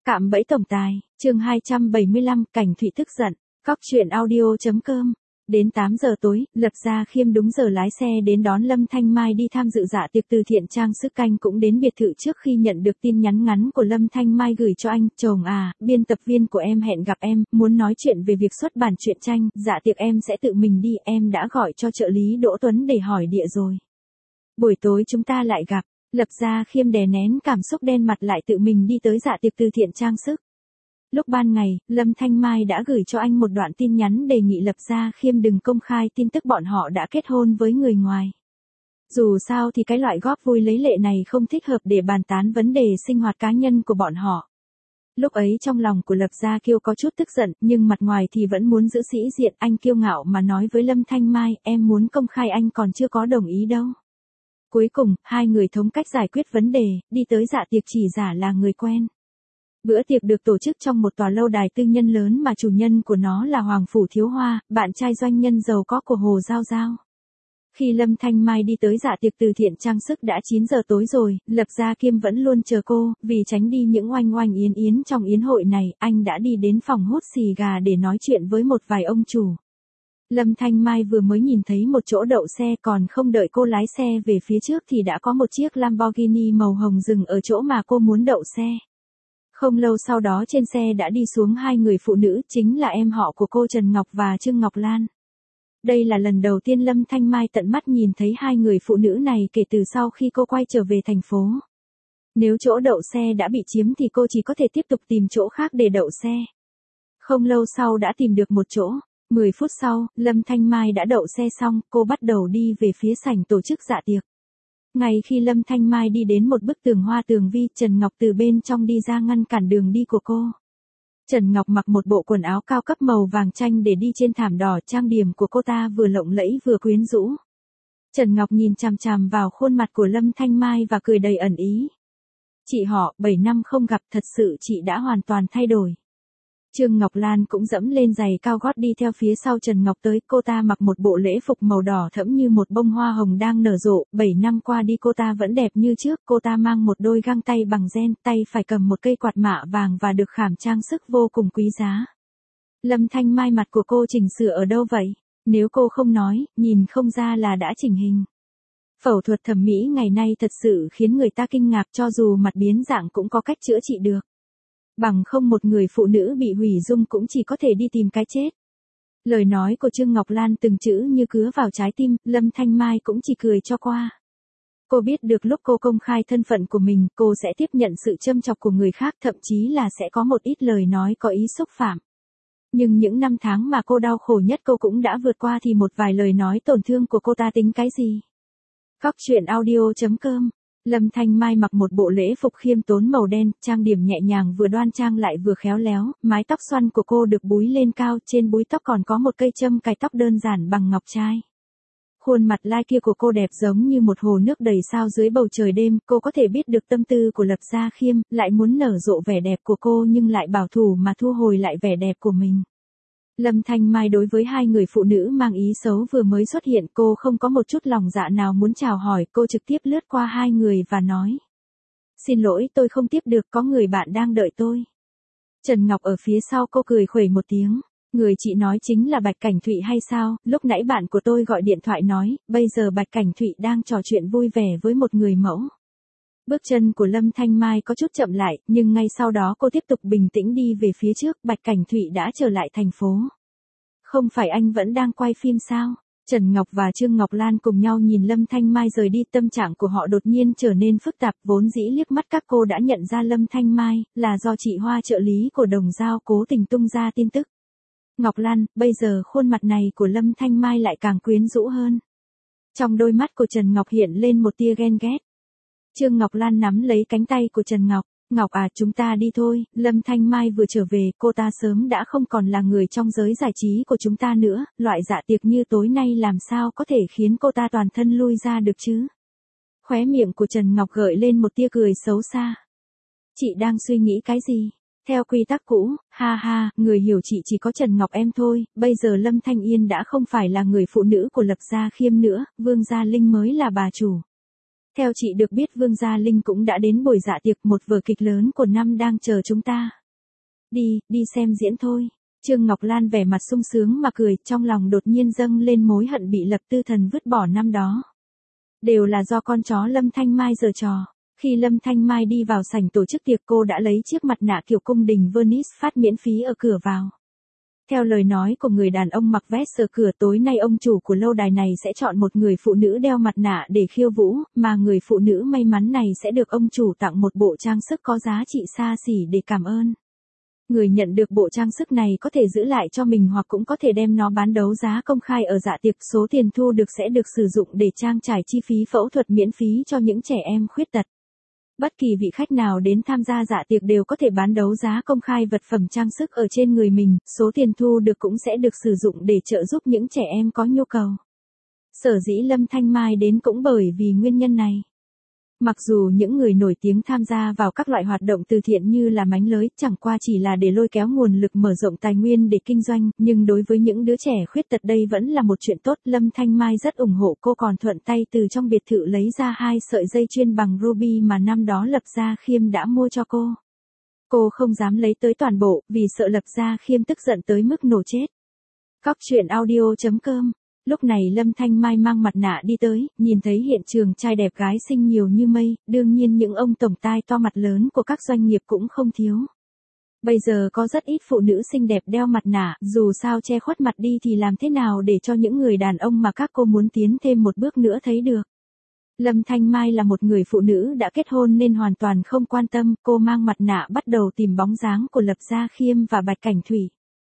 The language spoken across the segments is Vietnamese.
Cạm bẫy tổng tài, chương 275, Cảnh Thụy tức giận, Cóc truyện audio.com. Đến 8 giờ tối, Lập Gia Khiêm đúng giờ lái xe đến đón Lâm Thanh Mai đi tham dự dạ tiệc từ thiện. Trang Sức Canh cũng đến biệt thự trước khi nhận được tin nhắn ngắn của Lâm Thanh Mai gửi cho anh. Chồng à, biên tập viên của em hẹn gặp em, muốn nói chuyện về việc xuất bản truyện tranh. Dạ tiệc em sẽ tự mình đi, em đã gọi cho trợ lý Đỗ Tuấn để hỏi địa rồi. Buổi tối chúng ta lại gặp. Lập Gia Khiêm đè nén cảm xúc đen mặt lại tự mình đi tới dạ tiệc từ thiện Trang Sức. Lúc ban ngày, Lâm Thanh Mai đã gửi cho anh một đoạn tin nhắn đề nghị Lập Gia Khiêm đừng công khai tin tức bọn họ đã kết hôn với người ngoài. Dù sao thì cái loại góp vui lấy lệ này không thích hợp để bàn tán vấn đề sinh hoạt cá nhân của bọn họ. Lúc ấy trong lòng của Lập Gia Kiêu có chút tức giận, nhưng mặt ngoài thì vẫn muốn giữ sĩ diện. Anh kiêu ngạo mà nói với Lâm Thanh Mai, em muốn công khai anh còn chưa có đồng ý đâu. Cuối cùng, hai người thống cách giải quyết vấn đề, đi tới dạ tiệc chỉ giả là người quen. Bữa tiệc được tổ chức trong một tòa lâu đài tư nhân lớn mà chủ nhân của nó là Hoàng Phủ Thiếu Hoa, bạn trai doanh nhân giàu có của Hồ Giao Giao. Khi Lâm Thanh Mai đi tới dạ tiệc từ thiện Trang Sức đã 9 giờ tối rồi, Lập Gia Khiêm vẫn luôn chờ cô, vì tránh đi những oanh oanh yến yến trong yến hội này, anh đã đi đến phòng hút xì gà để nói chuyện với một vài ông chủ. Lâm Thanh Mai vừa mới nhìn thấy một chỗ đậu xe, còn không đợi cô lái xe về phía trước thì đã có một chiếc Lamborghini màu hồng dừng ở chỗ mà cô muốn đậu xe. Không lâu sau đó trên xe đã đi xuống hai người phụ nữ, chính là em họ của cô Trần Ngọc và Trương Ngọc Lan. Đây là lần đầu tiên Lâm Thanh Mai tận mắt nhìn thấy hai người phụ nữ này kể từ sau khi cô quay trở về thành phố. Nếu chỗ đậu xe đã bị chiếm thì cô chỉ có thể tiếp tục tìm chỗ khác để đậu xe. Không lâu sau đã tìm được một chỗ. 10 phút sau, Lâm Thanh Mai đã đậu xe xong, cô bắt đầu đi về phía sảnh tổ chức dạ tiệc. Ngay khi Lâm Thanh Mai đi đến một bức tường hoa tường vi, Trần Ngọc từ bên trong đi ra ngăn cản đường đi của cô. Trần Ngọc mặc một bộ quần áo cao cấp màu vàng chanh để đi trên thảm đỏ, trang điểm của cô ta vừa lộng lẫy vừa quyến rũ. Trần Ngọc nhìn chằm chằm vào khuôn mặt của Lâm Thanh Mai và cười đầy ẩn ý. Chị họ, 7 năm không gặp, thật sự chị đã hoàn toàn thay đổi. Trương Ngọc Lan cũng dẫm lên giày cao gót đi theo phía sau Trần Ngọc tới, cô ta mặc một bộ lễ phục màu đỏ thẫm như một bông hoa hồng đang nở rộ, 7 năm qua đi cô ta vẫn đẹp như trước, cô ta mang một đôi găng tay bằng ren, tay phải cầm một cây quạt mạ vàng và được khảm trang sức vô cùng quý giá. Lâm Thanh Mai, mặt của cô chỉnh sửa ở đâu vậy? Nếu cô không nói, nhìn không ra là đã chỉnh hình. Phẫu thuật thẩm mỹ ngày nay thật sự khiến người ta kinh ngạc, cho dù mặt biến dạng cũng có cách chữa trị được. Bằng không một người phụ nữ bị hủy dung cũng chỉ có thể đi tìm cái chết. Lời nói của Trương Ngọc Lan từng chữ như cứa vào trái tim, Lâm Thanh Mai cũng chỉ cười cho qua. Cô biết được lúc cô công khai thân phận của mình, cô sẽ tiếp nhận sự châm chọc của người khác, thậm chí là sẽ có một ít lời nói có ý xúc phạm. Nhưng những năm tháng mà cô đau khổ nhất cô cũng đã vượt qua thì một vài lời nói tổn thương của cô ta tính cái gì? Cóc truyện audio.com. Lâm Thanh Mai mặc một bộ lễ phục khiêm tốn màu đen, trang điểm nhẹ nhàng vừa đoan trang lại vừa khéo léo, mái tóc xoăn của cô được búi lên cao, trên búi tóc còn có một cây châm cài tóc đơn giản bằng ngọc trai. Khuôn mặt lai kia của cô đẹp giống như một hồ nước đầy sao dưới bầu trời đêm, cô có thể biết được tâm tư của Lập Gia Khiêm, lại muốn nở rộ vẻ đẹp của cô nhưng lại bảo thủ mà thu hồi lại vẻ đẹp của mình. Lâm Thanh Mai đối với hai người phụ nữ mang ý xấu vừa mới xuất hiện, cô không có một chút lòng dạ nào muốn chào hỏi, cô trực tiếp lướt qua hai người và nói. Xin lỗi, tôi không tiếp được, có người bạn đang đợi tôi. Trần Ngọc ở phía sau cô cười khuẩy một tiếng. Người chị nói chính là Bạch Cảnh Thụy hay sao? Lúc nãy bạn của tôi gọi điện thoại nói, bây giờ Bạch Cảnh Thụy đang trò chuyện vui vẻ với một người mẫu. Bước chân của Lâm Thanh Mai có chút chậm lại, nhưng ngay sau đó cô tiếp tục bình tĩnh đi về phía trước. Bạch Cảnh Thụy đã trở lại thành phố. Không phải anh vẫn đang quay phim sao? Trần Ngọc và Trương Ngọc Lan cùng nhau nhìn Lâm Thanh Mai rời đi, tâm trạng của họ đột nhiên trở nên phức tạp, vốn dĩ liếc mắt các cô đã nhận ra Lâm Thanh Mai là do chị Hoa trợ lý của Đồng Giao cố tình tung ra tin tức. Ngọc Lan, bây giờ khuôn mặt này của Lâm Thanh Mai lại càng quyến rũ hơn. Trong đôi mắt của Trần Ngọc hiện lên một tia ghen ghét. Trương Ngọc Lan nắm lấy cánh tay của Trần Ngọc. Ngọc à, chúng ta đi thôi, Lâm Thanh Mai vừa trở về, cô ta sớm đã không còn là người trong giới giải trí của chúng ta nữa, loại dạ tiệc như tối nay làm sao có thể khiến cô ta toàn thân lui ra được chứ? Khóe miệng của Trần Ngọc gợi lên một tia cười xấu xa. Chị đang suy nghĩ cái gì? Theo quy tắc cũ, ha ha, người hiểu chị chỉ có Trần Ngọc em thôi, bây giờ Lâm Thanh Yên đã không phải là người phụ nữ của Lập Gia Khiêm nữa, Vương Gia Linh mới là bà chủ. Theo chị được biết Vương Gia Linh cũng đã đến buổi dạ tiệc, một vở kịch lớn của năm đang chờ chúng ta. Đi xem diễn thôi. Trương Ngọc Lan vẻ mặt sung sướng mà cười, trong lòng đột nhiên dâng lên mối hận bị Lập Tư Thần vứt bỏ năm đó. Đều là do con chó Lâm Thanh Mai giở trò. Khi Lâm Thanh Mai đi vào sảnh tổ chức tiệc, cô đã lấy chiếc mặt nạ kiểu cung đình Venice phát miễn phí ở cửa vào. Theo lời nói của người đàn ông mặc vest ở cửa, tối nay ông chủ của lâu đài này sẽ chọn một người phụ nữ đeo mặt nạ để khiêu vũ, mà người phụ nữ may mắn này sẽ được ông chủ tặng một bộ trang sức có giá trị xa xỉ để cảm ơn. Người nhận được bộ trang sức này có thể giữ lại cho mình hoặc cũng có thể đem nó bán đấu giá công khai ở dạ tiệc, số tiền thu được sẽ được sử dụng để trang trải chi phí phẫu thuật miễn phí cho những trẻ em khuyết tật. Bất kỳ vị khách nào đến tham gia dạ tiệc đều có thể bán đấu giá công khai vật phẩm trang sức ở trên người mình, số tiền thu được cũng sẽ được sử dụng để trợ giúp những trẻ em có nhu cầu. Sở dĩ Lâm Thanh Mai đến cũng bởi vì nguyên nhân này. Mặc dù những người nổi tiếng tham gia vào các loại hoạt động từ thiện như là mánh lới, chẳng qua chỉ là để lôi kéo nguồn lực mở rộng tài nguyên để kinh doanh, nhưng đối với những đứa trẻ khuyết tật đây vẫn là một chuyện tốt. Lâm Thanh Mai rất ủng hộ, cô còn thuận tay từ trong biệt thự lấy ra 2 sợi dây chuyền bằng ruby mà năm đó Lập Gia Khiêm đã mua cho cô. Cô không dám lấy tới toàn bộ, vì sợ Lập Gia Khiêm tức giận tới mức nổ chết. Cóc truyện audio.com. Lúc này Lâm Thanh Mai mang mặt nạ đi tới, nhìn thấy hiện trường trai đẹp gái xinh nhiều như mây, đương nhiên những ông tổng tai to mặt lớn của các doanh nghiệp cũng không thiếu. Bây giờ có rất ít phụ nữ xinh đẹp đeo mặt nạ, dù sao che khuất mặt đi thì làm thế nào để cho những người đàn ông mà các cô muốn tiến thêm một bước nữa thấy được. Lâm Thanh Mai là một người phụ nữ đã kết hôn nên hoàn toàn không quan tâm, cô mang mặt nạ bắt đầu tìm bóng dáng của Lập Gia Khiêm và Bạch Cảnh Thủy.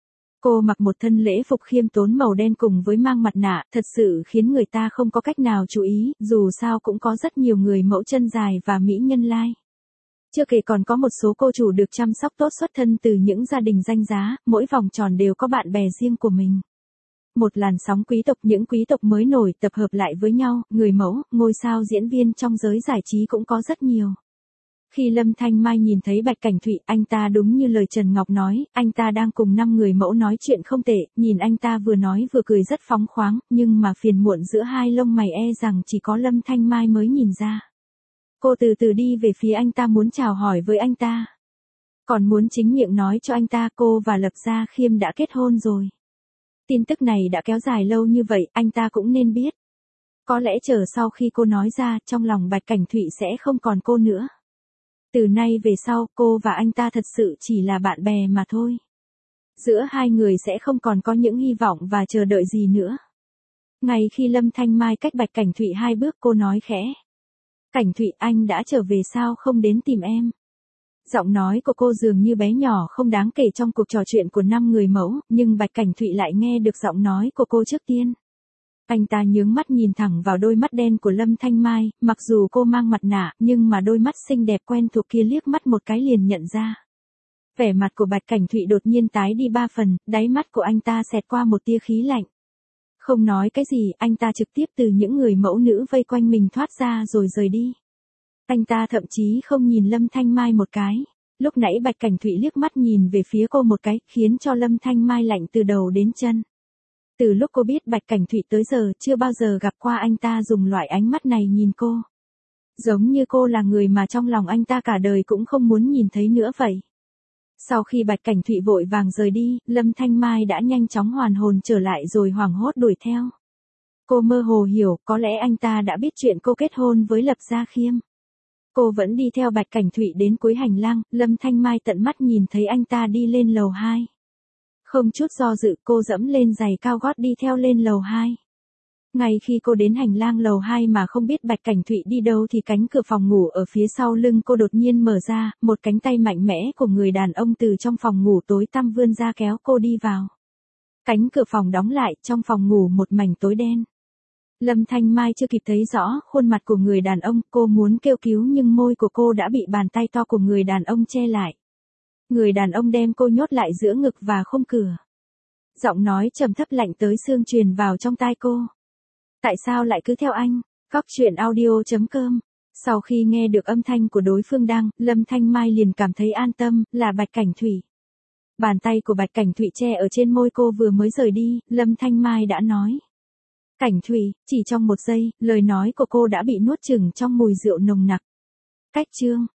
Cô mặc một thân lễ phục khiêm tốn màu đen cùng với mang mặt nạ, thật sự khiến người ta không có cách nào chú ý, dù sao cũng có rất nhiều người mẫu chân dài và mỹ nhân lai. Chưa kể còn có một số cô chủ được chăm sóc tốt xuất thân từ những gia đình danh giá, mỗi vòng tròn đều có bạn bè riêng của mình. Một làn sóng quý tộc, những quý tộc mới nổi tập hợp lại với nhau, người mẫu, ngôi sao diễn viên trong giới giải trí cũng có rất nhiều. Khi Lâm Thanh Mai nhìn thấy Bạch Cảnh Thụy, anh ta đúng như lời Trần Ngọc nói, anh ta đang cùng 5 người mẫu nói chuyện không tệ, nhìn anh ta vừa nói vừa cười rất phóng khoáng, nhưng mà phiền muộn giữa hai lông mày e rằng chỉ có Lâm Thanh Mai mới nhìn ra. Cô từ từ đi về phía anh ta muốn chào hỏi với anh ta. Còn muốn chính miệng nói cho anh ta cô và Lập Gia Khiêm đã kết hôn rồi. Tin tức này đã kéo dài lâu như vậy, anh ta cũng nên biết. Có lẽ chờ sau khi cô nói ra, trong lòng Bạch Cảnh Thụy sẽ không còn cô nữa. Từ nay về sau, cô và anh ta thật sự chỉ là bạn bè mà thôi. Giữa hai người sẽ không còn có những hy vọng và chờ đợi gì nữa. Ngay khi Lâm Thanh Mai cách Bạch Cảnh Thụy 2 bước, cô nói khẽ. Cảnh Thụy, anh đã trở về sao không đến tìm em? Giọng nói của cô dường như bé nhỏ không đáng kể trong cuộc trò chuyện của 5 người mẫu, nhưng Bạch Cảnh Thụy lại nghe được giọng nói của cô trước tiên. Anh ta nhướng mắt nhìn thẳng vào đôi mắt đen của Lâm Thanh Mai, mặc dù cô mang mặt nạ, nhưng mà đôi mắt xinh đẹp quen thuộc kia liếc mắt một cái liền nhận ra. Vẻ mặt của Bạch Cảnh Thụy đột nhiên tái đi 3 phần, đáy mắt của anh ta xẹt qua một tia khí lạnh. Không nói cái gì, anh ta trực tiếp từ những người mẫu nữ vây quanh mình thoát ra rồi rời đi. Anh ta thậm chí không nhìn Lâm Thanh Mai một cái. Lúc nãy Bạch Cảnh Thụy liếc mắt nhìn về phía cô một cái, khiến cho Lâm Thanh Mai lạnh từ đầu đến chân. Từ lúc cô biết Bạch Cảnh Thụy tới giờ chưa bao giờ gặp qua anh ta dùng loại ánh mắt này nhìn cô. Giống như cô là người mà trong lòng anh ta cả đời cũng không muốn nhìn thấy nữa vậy. Sau khi Bạch Cảnh Thụy vội vàng rời đi, Lâm Thanh Mai đã nhanh chóng hoàn hồn trở lại rồi hoảng hốt đuổi theo. Cô mơ hồ hiểu, có lẽ anh ta đã biết chuyện cô kết hôn với Lập Gia Khiêm. Cô vẫn đi theo Bạch Cảnh Thụy đến cuối hành lang, Lâm Thanh Mai tận mắt nhìn thấy anh ta đi lên lầu 2. Không chút do dự, cô dẫm lên giày cao gót đi theo lên lầu 2. Ngay khi cô đến hành lang lầu 2 mà không biết Bạch Cảnh Thụy đi đâu thì cánh cửa phòng ngủ ở phía sau lưng cô đột nhiên mở ra, một cánh tay mạnh mẽ của người đàn ông từ trong phòng ngủ tối tăm vươn ra kéo cô đi vào. Cánh cửa phòng đóng lại, trong phòng ngủ một mảnh tối đen. Lâm Thanh Mai chưa kịp thấy rõ khuôn mặt của người đàn ông, cô muốn kêu cứu nhưng môi của cô đã bị bàn tay to của người đàn ông che lại. Người đàn ông đem cô nhốt lại giữa ngực và khung cửa. Giọng nói trầm thấp lạnh tới xương truyền vào trong tai cô. Tại sao lại cứ theo anh? Cóc truyện audio.com. Sau khi nghe được âm thanh của đối phương đang, Lâm Thanh Mai liền cảm thấy an tâm, là Bạch Cảnh Thụy. Bàn tay của Bạch Cảnh Thụy che ở trên môi cô vừa mới rời đi, Lâm Thanh Mai đã nói. Cảnh Thùy, chỉ trong một giây, lời nói của cô đã bị nuốt chửng trong mùi rượu nồng nặc. Cách chương